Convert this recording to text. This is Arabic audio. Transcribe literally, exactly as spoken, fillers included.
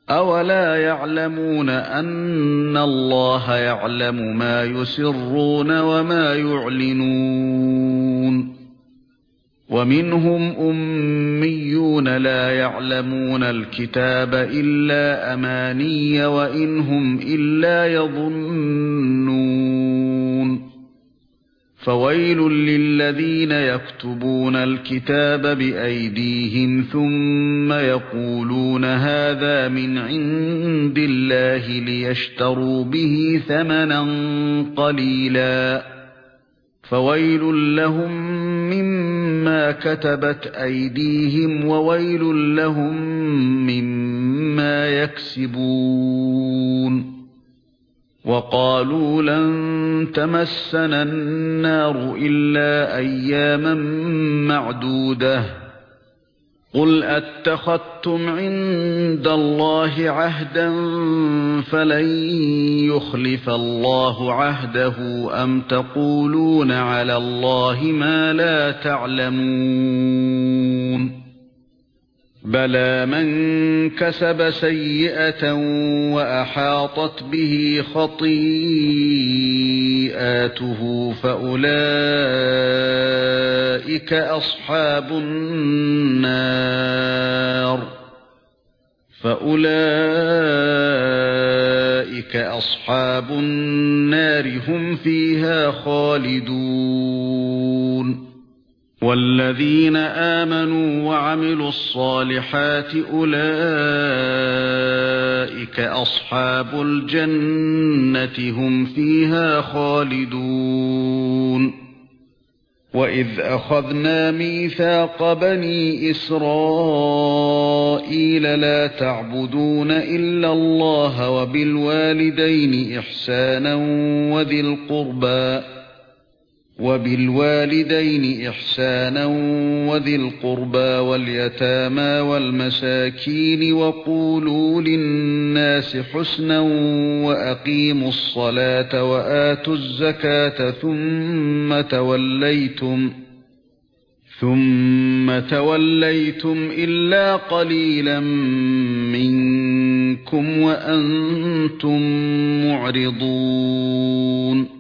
أَوَلَا يَعْلَمُونَ أَنَّ اللَّهَ يَعْلَمُ مَا يُسِرُّونَ وَمَا يُعْلِنُونَ وَمِنْهُمْ أُمِّيُّونَ لَا يَعْلَمُونَ الْكِتَابَ إِلَّا أَمَانِيَّ وَإِنْ هُمْ إِلَّا يَظُنُّونَ فَوَيْلٌ لِّلَّذِينَ يَكْتُبُونَ الْكِتَابَ بِأَيْدِيهِمْ ثُمَّ يَقُولُونَ هَذَا مِنْ عِندِ اللَّهِ لِيَشْتَرُوا بِهِ ثَمَنًا قَلِيلًا فَوَيْلٌ لَّهُم مِّمَّا كَتَبَتْ أَيْدِيهِمْ وَوَيْلٌ لَّهُم مِّمَّا يَكْسِبُونَ وَقَالُوا لَن تَمَسَّنَا النَّارُ إِلَّا أَيَّامًا مَّعْدُودَةً قُلْ أَتَّخَذْتُمْ عِندَ اللَّهِ عَهْدًا فَلَن يُخْلِفَ اللَّهُ عَهْدَهُ أَمْ تَقُولُونَ عَلَى اللَّهِ مَا لَا تَعْلَمُونَ بَلَى مَن كَسَبَ سَيِّئَةً وَأَحَاطَتْ بِهِ خَطِيئَاتُهُ فَأُولَئِكَ أَصْحَابُ النَّارِ فَأُولَئِكَ أَصْحَابُ النَّارِ هُمْ فِيهَا خَالِدُونَ وَالَّذِينَ آمَنُوا وَعَمِلُوا الصَّالِحَاتِ أُولَئِكَ أَصْحَابُ الْجَنَّةِ هُمْ فِيهَا خَالِدُونَ وَإِذْ أَخَذْنَا مِيثَاقَ بَنِي إِسْرَائِيلَ لَا تَعْبُدُونَ إِلَّا اللَّهَ وَبِالْوَالِدَيْنِ إِحْسَانًا وَذِي الْقُرْبَى وَبِالْوَالِدَيْنِ إِحْسَانًا وَذِي الْقُرْبَى وَالْيَتَامَى وَالْمَسَاكِينِ وَقُولُوا لِلنَّاسِ حُسْنًا وَأَقِيمُوا الصَّلَاةَ وَآتُوا الزَّكَاةَ ثُمَّ تَوَلَّيْتُمْ ثُمَّ تَوَلَّيْتُمْ إِلَّا قَلِيلًا مِنكُمْ وَأَنْتُمْ مُعْرِضُونَ